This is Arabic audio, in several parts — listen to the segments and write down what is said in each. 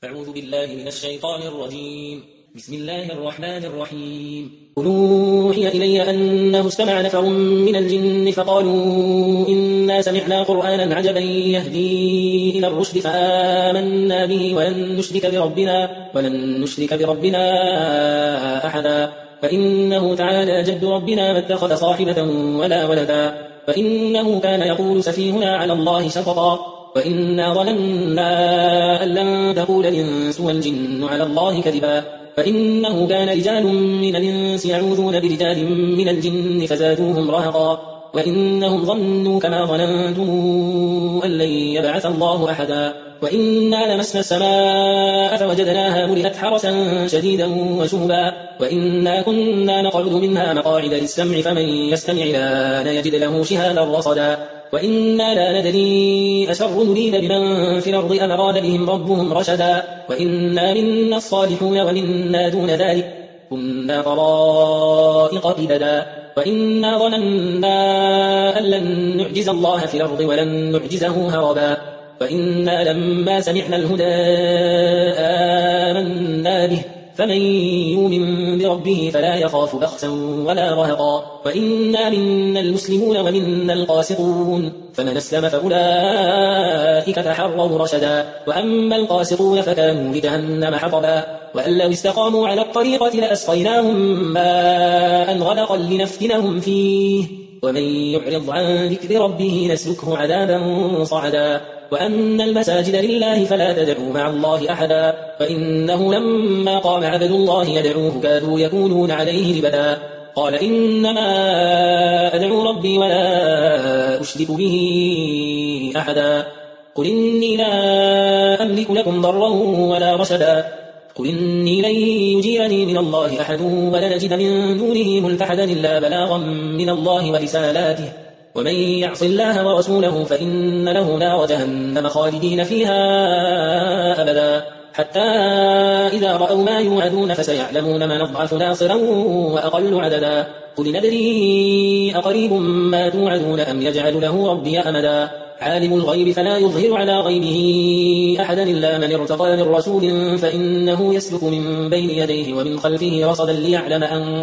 أعوذ بالله من الشيطان الرجيم. بسم الله الرحمن الرحيم. قل أوحي إلي أنه استمع نفر من الجن فقالوا إنا سمعنا قرآنا عجبا يهدي إلى الرشد فآمنا به ولن نشرك بربنا أحدا فإنه تعالى جد ربنا ما اتخذ صاحبة ولا ولدا فإنه كان يقول سفيهنا على الله شططا وإنا ظننا أن لن تقول الإنس والجن على الله كذبا فإنه كان رجال من الإنس يعوذون برجال من الجن فزادوهم رهقا وإنهم ظنوا كما ظننتم أن لن يبعث الله أحدا وإنا لمسنا السماء فوجدناها ملئت حرسا شديدا وشهبا وإنا كنا نقعد منها مقاعد للسمع فمن يستمع الآن يجد له شهابا رصدا وإنا لا ندري أشر نريد بمن في الأرض أم أراد بهم ربهم رشدا وإنا منا الصالحون ومنا دون ذلك كنا طرائق قددا وإنا ظننا أن لن نعجز الله في الأرض ولن نعجزه هربا وإنا لما سمعنا الهدى آمنا به فمن يؤمن بربه فلا يخاف بخسا ولا رهقا وإنا منا المسلمون ومنا القاسطون فمن أسلم فأولئك تحروا رشدا وأما القاسطون فكانوا لجهنم حطبا وأن لو استقاموا على الطريقة لأسقيناهم ماء غدقا لنفتنهم فيه ومن يعرض عن ذكر ربه نسلكه عذابا صعدا وأن المساجد لله فلا تدعوا مع الله أحدا فإنه لما قام عبد الله يدعوه كادوا يكونون عليه لبدا قال إنما أدعو ربي ولا أشرك به أحدا قل إني لا أملك لكم ضرا ولا رشدا قل إني لن يجيرني من الله أحد ولن أجد من دونه ملتحدا إلا بلاغا من الله ورسالاته ومن يعص الله ورسوله فإن له نار جهنم خالدين فيها أبدا حتى إذا رأوا ما يوعدون فسيعلمون من أضعف ناصرا وأقل عددا قل ندري أقريب ما توعدون أم يجعل له ربي أمدا عالم الغيب فلا يظهر على غيبه أحدا إلا من ارتضى من رسول فإنه يسلك من بين يديه ومن خلفه رصدا ليعلم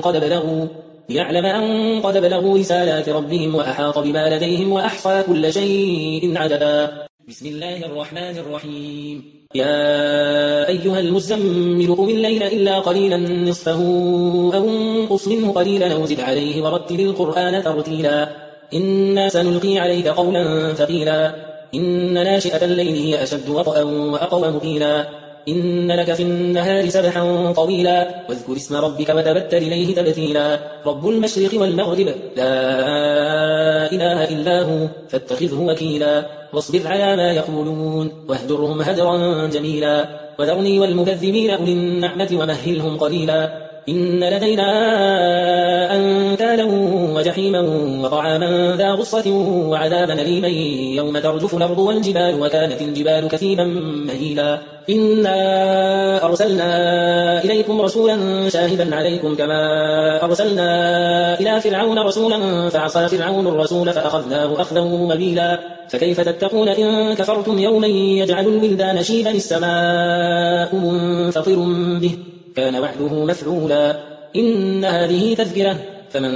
أن قد بلغوا رسالات ربهم وأحاط بما لديهم وأحصى كل شيء عددا بسم الله الرحمن الرحيم يا أيها المزمل قم الليل إلا قليلا نصفه أو انقص منه قليلا أو زد عليه ورتل القرآن ترتيلا إنا سنلقي عليك قولا ثقيلا إن ناشئة الليل هي أشد وطئا وأقوم قيلا إن لك في النهار سبحا طويلا واذكر اسم ربك وتبتل إليه تبتيلا رب المشرق والمغرب لا إله إلا هو فاتخذه وكيلا واصبر على ما يقولون واهجرهم هجرا جميلا وذرني والمكذبين أولي النعمة ومهلهم قليلا إن لدينا أنكالا وجحيما وطعاما ذا غصة وعذابا أليما يوم ترجف الأرض والجبال وكانت الجبال كثيبا مهيلا إنا أرسلنا إليكم رسولا شاهدا عليكم كما أرسلنا إلى فرعون رسولا فعصى فرعون الرسول فأخذناه أخذا وبيلا فكيف تتقون إن كفرتم يوما يجعل الولدان شيبا السماء منفطر به كان وعده مفعولا إن هذه تذكرة فمن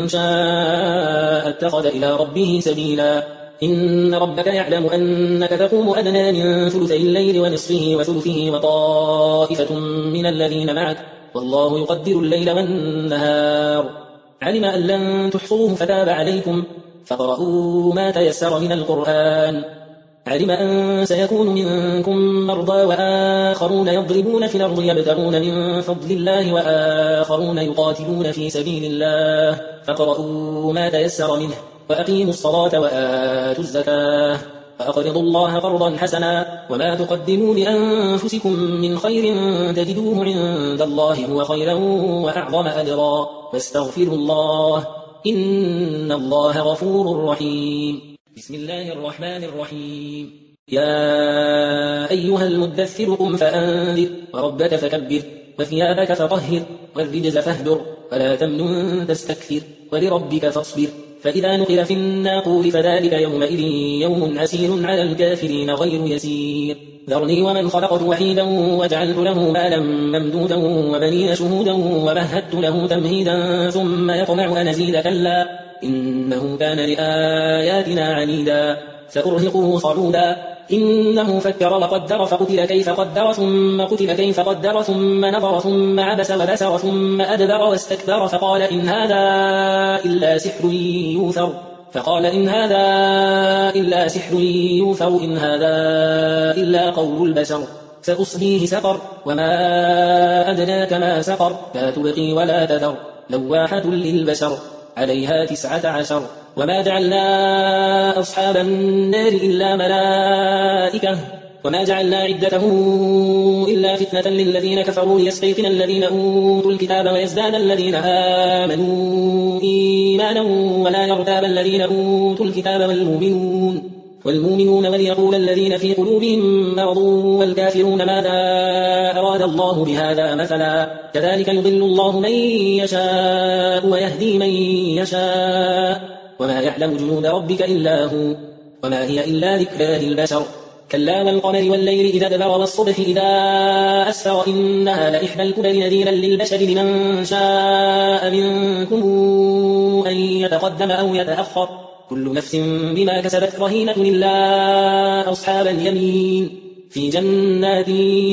شاء اتخذ إلى ربه سبيلا إن ربك يعلم أنك تقوم أدنى من ثلثي الليل ونصفه وثلثه وطائفة من الذين معك والله يقدر الليل والنهار علم أن لن تحصوه فتاب عليكم فاقرؤوا ما تيسر من القرآن علم أن سيكون منكم مرضى وآخرون يضربون في الأرض يبتغون من فضل الله وآخرون يقاتلون في سبيل الله فاقرؤوا ما تيسر منه وأقيموا الصلاة وآتوا الزكاة فأقرضوا الله قرضا حسنا وما تقدموا لأنفسكم من خير تجدوه عند الله هو خيرا وأعظم أجرا واستغفروا الله إن الله غفور رحيم بسم الله الرحمن الرحيم يا أيها المدثر قم فأنذر وربك فكبر وثيابك فطهر والرجز فاهجر ولا تمنن تستكثر ولربك فاصبر فإذا نقر في الناقور فذلك يومئذ يوم عسير على الكافرين غير يسير ذرني ومن خلقت وحيدا وجعلت له مالا ممدودا وبنين شهودا ومهدت له تمهيدا ثم يطمع أن أزيد كلا إنه كان لآياتنا عنيدا سأرهقه صعودا إنه فكر وقدر فقتل كيف قدر ثم قتل كيف قدر ثم نظر ثم عبس وبسر ثم أدبر واستكبر فقال إن هذا إلا سحر يوثر إن هذا إلا قول البشر سأصليه سقر وما أدناك ما سقر لا تبقي ولا تذر لواحة للبشر عليها 19 وما جعلنا أصحاب النار إلا ملائكة وما جعلنا عدتهم إلا فتنة للذين كفروا ليستيقن الذين أوتوا الكتاب ويزداد الذين آمنوا إيمانا ولا يرتاب الذين أوتوا الكتاب والمؤمنون وليقول الذين في قلوبهم مرض والكافرون ماذا أراد الله بهذا مثلا كذلك يضل الله من يشاء ويهدي من يشاء وما يعلم جنود ربك إلا هو وما هي إلا ذكرى للبشر كلا والقمر والليل إذا أدبر والصبح إذا أسفر إنها لإحدى الكبر نذيرا للبشر لمن شاء منكم أن يتقدم أو يتأخر كل نفس بما كسبت رهينة إلا أصحاب اليمين في جنات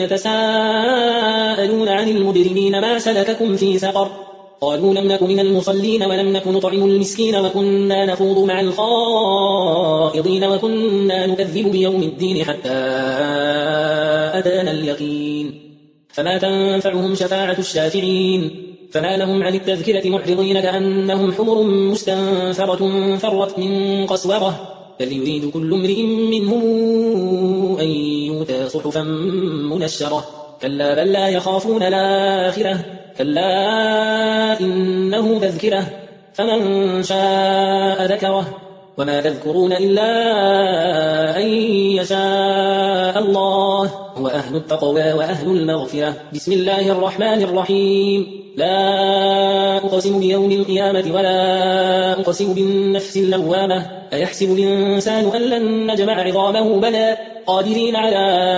يتساءلون عن المجرمين ما سلككم في سقر قالوا لم نك من المصلين ولم نك نطعم المسكين وكنا نخوض مع الخائضين وكنا نكذب بيوم الدين حتى أتانا اليقين فما تنفعهم شفاعة الشافعين فما لهم عن التذكرة معرضين كأنهم حمر مستنفرة فرت من قسورة بل يريد كل امرئ منهم أن يؤتى صحفا منشرة كلا بل لا يخافون الآخرة كلا إنه تذكرة فمن شاء ذكره وما تذكرون إلا أن يشاء الله هو أهل التقوى وأهل المغفرة بسم الله الرحمن الرحيم لا أقسم بيوم القيامة ولا أقسم بالنفس اللوامة أيحسب الإنسان أن لن نجمع عظامه بلى قادرين على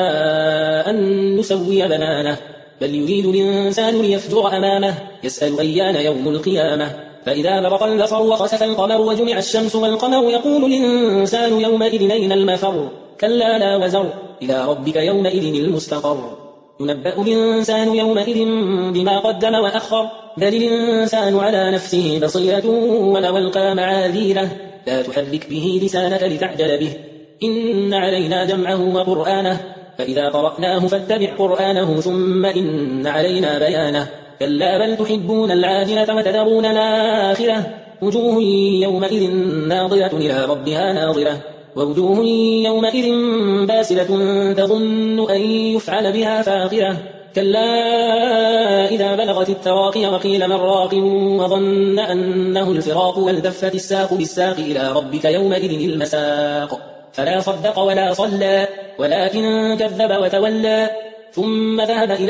أن نسوي بنانه بل يريد الإنسان ليفجر أمامه يسأل أيان يوم القيامة فإذا برق البصر وخسف القمر وجمع الشمس والقمر يقول الإنسان يومئذ أين المفر كلا لا وزر إلى ربك يومئذ المستقر ينبأ الإنسان يومئذ بما قدم وأخر بل الإنسان على نفسه بصيرة ولو ألقى معاذيره لا تحرك به لسانك لتعجل به إن علينا جمعه وقرآنه فإذا قرأناه فاتبع قرآنه ثم إن علينا بيانه كلا بل تحبون العاجلة وتذرون الآخرة وجوه يومئذ ناظرة إلى ربها ناظرة ووجوه يومئذ باسلة تظن أن يفعل بها فاقرة كلا إذا بلغت التراقي وقيل من راق وظن أنه الفراق والتفت الساق بالساق إلى ربك يومئذ المساق فلا صدق ولا صلى ولكن كذب وتولى ثم ذهب إلى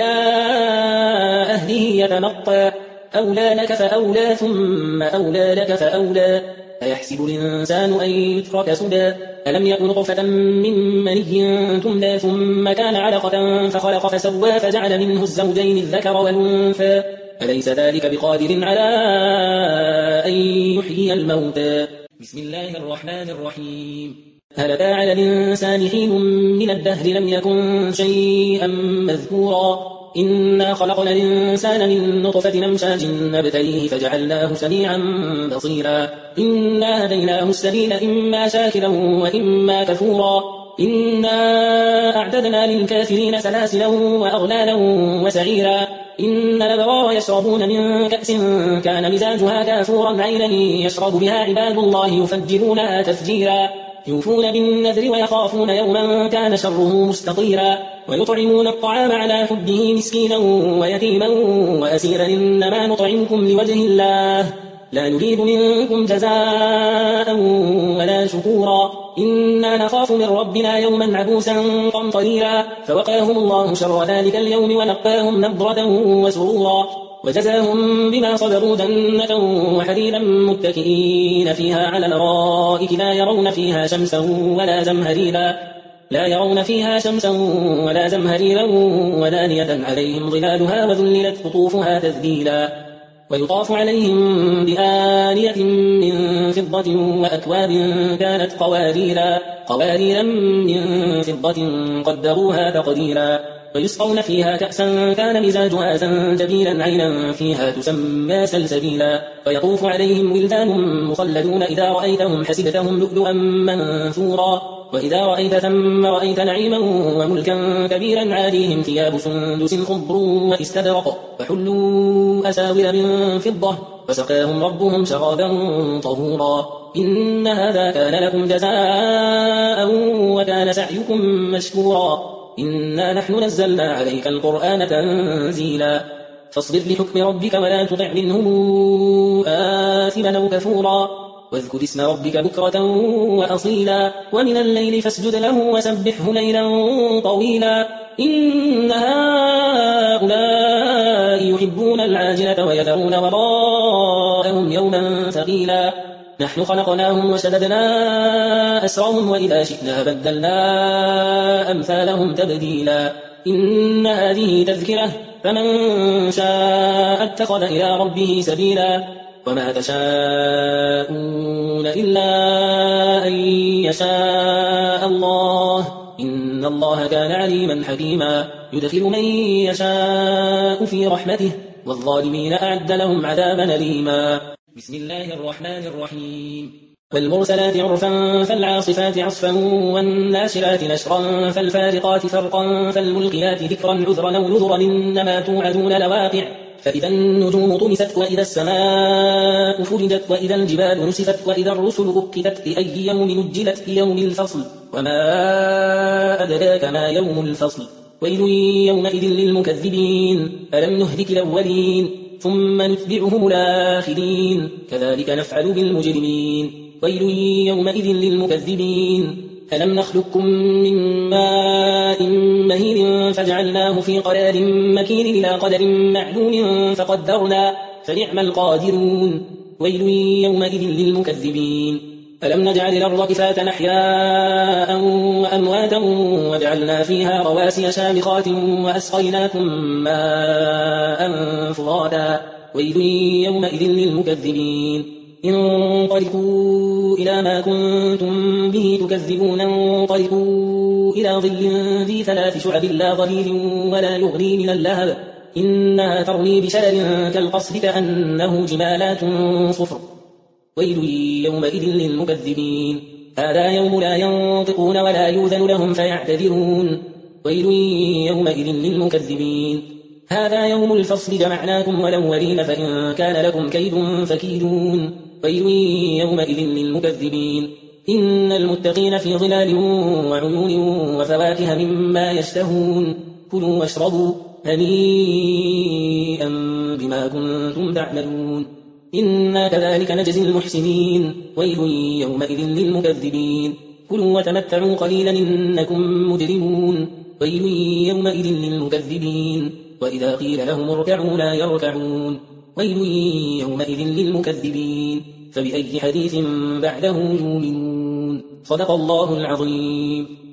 أهله يتمطى أولى لك فأولى ثم أولى لك فأولى أيحسب الإنسان أن يترك سدى ألم يكن نطفة من مني تمنى ثم كان علقة فخلق فسوى فجعل منه الزوجين الذكر والأنثى أليس ذلك بقادر على أن يحيي الموتى بسم الله الرحمن الرحيم هل أتى على الإنسان حين من الدهر لم يكن شيئا مذكورا إنا خلقنا الإنسان من نطفة أمشاج نبتليه فجعلناه سميعا بصيرا إنا هديناه السبيل إما شاكرا وإما كفورا إنا أعتدنا للكافرين سلاسلا وأغلالا وسعيرا إن الأبرار يشربون من كأس كان مزاجها كافورا عينا يشرب بها عباد الله يفجرونها تفجيرا يوفون بالنذر ويخافون يوما كان شره مستطيرا ويطعمون الطعام على حبه مسكينا ويتيما وأسيرا إنما نطعمكم لوجه الله لا نريد منكم جزاء ولا شكورا إنا نخاف من ربنا يوما عبوسا قمطريرا فوقاهم الله شر ذلك اليوم ولقاهم نضرة وسرورا وجزاهم بما صبروا جنة وحريرا متكئين فيها على الأرائك لا يرون فيها شمسا ولا زمهريرا لا يرون فيها شمسا ولا زمهريرا ودانية عليهم ظلالها وذللت قطوفها تذليلا ويطاف عليهم بآنية من فضة وأكواب كانت قواريرا من فضة قدروها تقديرا ويسقون فيها كأسا كان مزاجها زنجبيلا عينا فيها تسمى سلسبيلا ويطوف عليهم ولدان مخلدون إذا رأيتهم حسبتهم لؤلؤا منثورا وإذا رأيت ثم رأيت نعيما وملكا كبيرا عاليهم ثياب سندس خضر واستبرق وحلوا أساور من فضة وسقاهم ربهم شرابا طهورا إن هذا كان لكم جزاء وكان سعيكم مشكورا إنا نحن نزلنا عليك القرآن تنزيلا فاصبر لحكم ربك ولا تطع منهم آثما أو كفورا واذكر اسم ربك بكرة وأصيلا ومن الليل فاسجد له وسبحه ليلا طويلا إن هؤلاء يحبون العاجلة ويذرون وراءهم يوما ثقيلا نحن خلقناهم وشددنا أسرهم وإذا شئنا بدلنا أمثالهم تبديلا إن هذه تذكرة فمن شاء اتخذ إلى ربه سبيلا وما تشاءون إلا أن يشاء الله إن الله كان عليما حكيما يدخل من يشاء في رحمته والظالمين أعد لهم عذابا أليما بسم الله الرحمن الرحيم والمرسلات عرفا فالعاصفات عصفا والناشرات نشرا فالفارقات فرقا فالملقيات ذكرا عذرا أو نذرا إنما توعدون لواقع فإذا النجوم طمست وإذا السماء فرجت وإذا الجبال نسفت وإذا الرسل أقتت لأي يوم نجلت ليوم الفصل وما أدراك ما يوم الفصل ويل يومئذ للمكذبين ألم نهلك الأولين ثم نتبعهم الآخرين كذلك نفعل بالمجرمين ويل يومئذ للمكذبين ألم نخلقكم من ماء مهين فجعلناه في قرار مكين إلى قدر معلوم فقدرنا فنعم القادرون ويل يومئذ للمكذبين ألم نجعل الأرض كفاة أحياء وأمواتا وجعلنا فيها رواسي شامخات وأسقيناكم ماء فراتا ويل يومئذ للمكذبين انطلقوا إلى ما كنتم به تكذبون انطلقوا إلى ظل ذي 3 شعب لا ظليل ولا يغني من اللهب إنها ترمي بشرر كالقصر كأنه جمالات صفر ويل يومئذ للمكذبين هذا يوم لا ينطقون ولا يؤذن لهم فيعتذرون ويل يومئذ للمكذبين هذا يوم الفصل جمعناكم والأولين فإن كان لكم كيد فكيدون ويل يومئذ للمكذبين إن المتقين في ظلال وعيون وفواكه مما يشتهون كلوا واشربوا هنيئا بما كنتم تعملون إنا كذلك نجزي المحسنين ويل يومئذ للمكذبين كلوا وتمتعوا قليلا إنكم مجرمون ويل يومئذ للمكذبين وإذا قيل لهم اركعوا لا يركعون ويل يومئذ للمكذبين فبأي حديث بعده يؤمنون صدق الله العظيم.